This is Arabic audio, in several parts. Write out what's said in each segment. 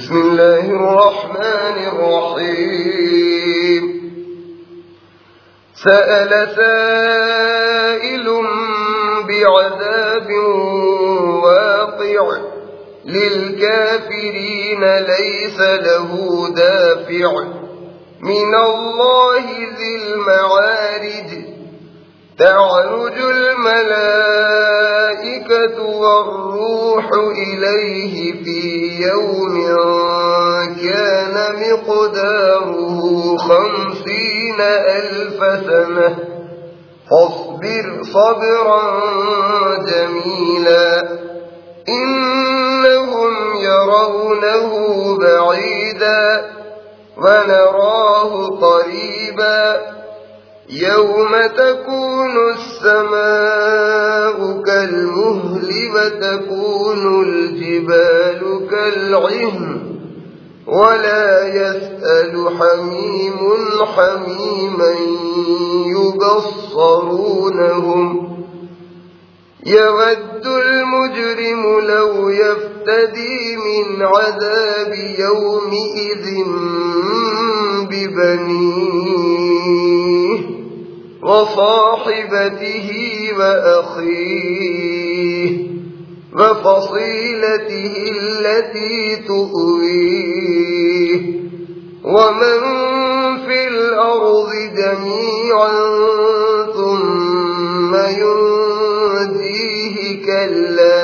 بسم الله الرحمن الرحيم سأل سائل بعذاب واقع للكافرين ليس له دافع من الله ذي المعارج تعرج الملائكة والروح إليه في يوم كان مقداره 50,000 سنة فاصبر صبرا جميلا إنهم يرونه بعيدا ونراه قريبا يوم تكون السماء كالمهل وتكون الجبال كالعهن ولا يسأل حميم حميما يبصرونهم يود المجرم لو يفتدي من عذاب يومئذ ببنيه وصاحبته وأخيه وفصيلته التي تؤويه ومن في الأرض جميعا ثم ينجيه كلا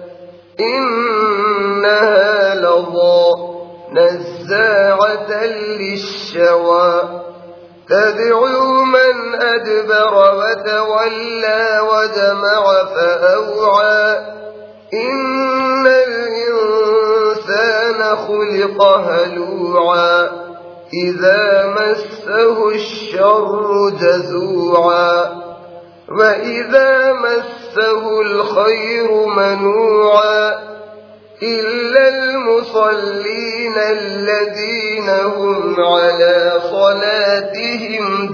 إنها لظى نزاعة للشوى تدعو من أدبر وتولى وجمع فأوعى إن الإنسان خلق هلوعا إذا مسه الشر جزوعا وإذا مسه الخير منوعا إلا المصلين الذين هم على صلاتهم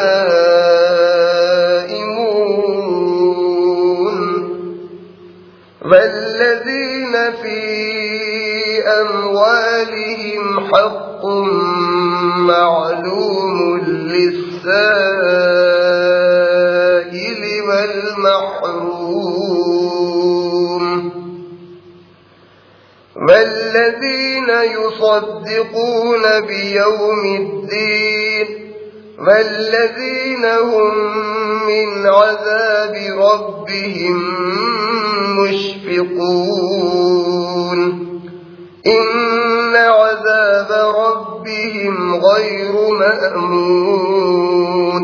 دائمون والذين في أموالهم حق معلوم للسائل والمحروم والذين يصدقون بيوم الدين والذين هم من عذاب ربهم مشفقون إن عذاب ربهم غير مأمون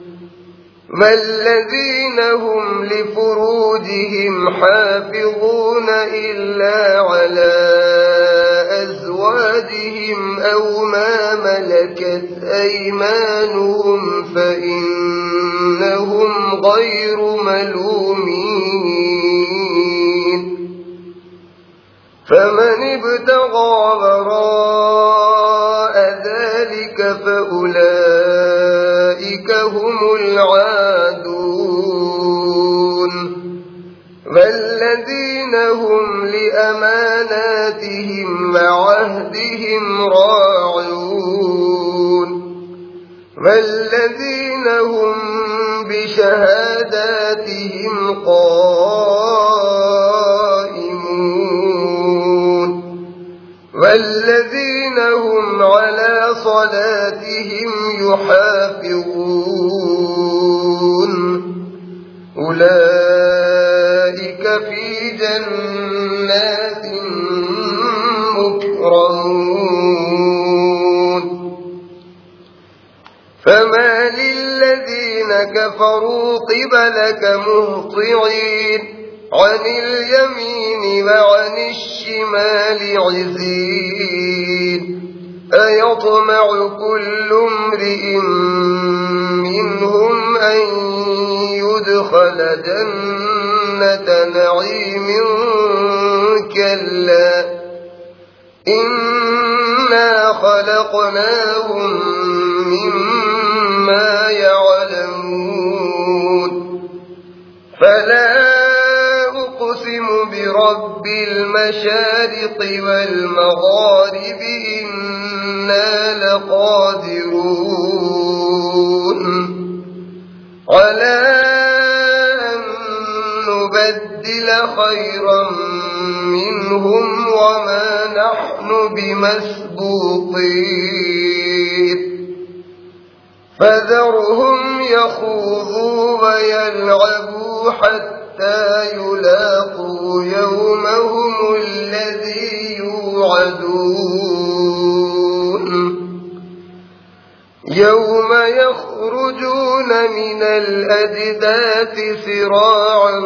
والذين هم لفروجهم حافظون إلا على أزواجهم أو ما ملكت أيمانهم فإنهم غير ملومين فمن ابتغى وراء ذلك فأولئك هم العادون والذين هم لأماناتهم وعهدهم راعون والذين هم بشهاداتهم قائمون والذين هم على صلاتهم يحافظون أولئك في جنات مكرمون فما للذين كفروا قبلك مهطعين عن اليمين وعن الشمال عزين أيطمع كل امرئ منهم أن يدخل جنة نعيم كلا إنا خلقناهم مما يعلمون فلا أقسم برب رب المشارق والمغارب إنا لقادرون على أن نبدل خيرا منهم وما نحن بمسبوقين فذرهم يخوضوا ويلعبوا حتى يلاقوا يومهم الذي يوعدون يوم يخرجون من الأجداث سراعا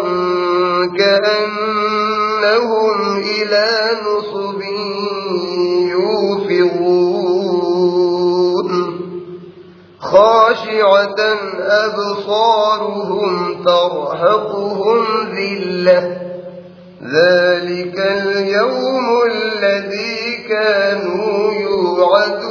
كأنهم إلى نصب يوفضون خاشعة أبصارهم ترهقهم ذلة ذلك اليوم الذي كانوا يوعدون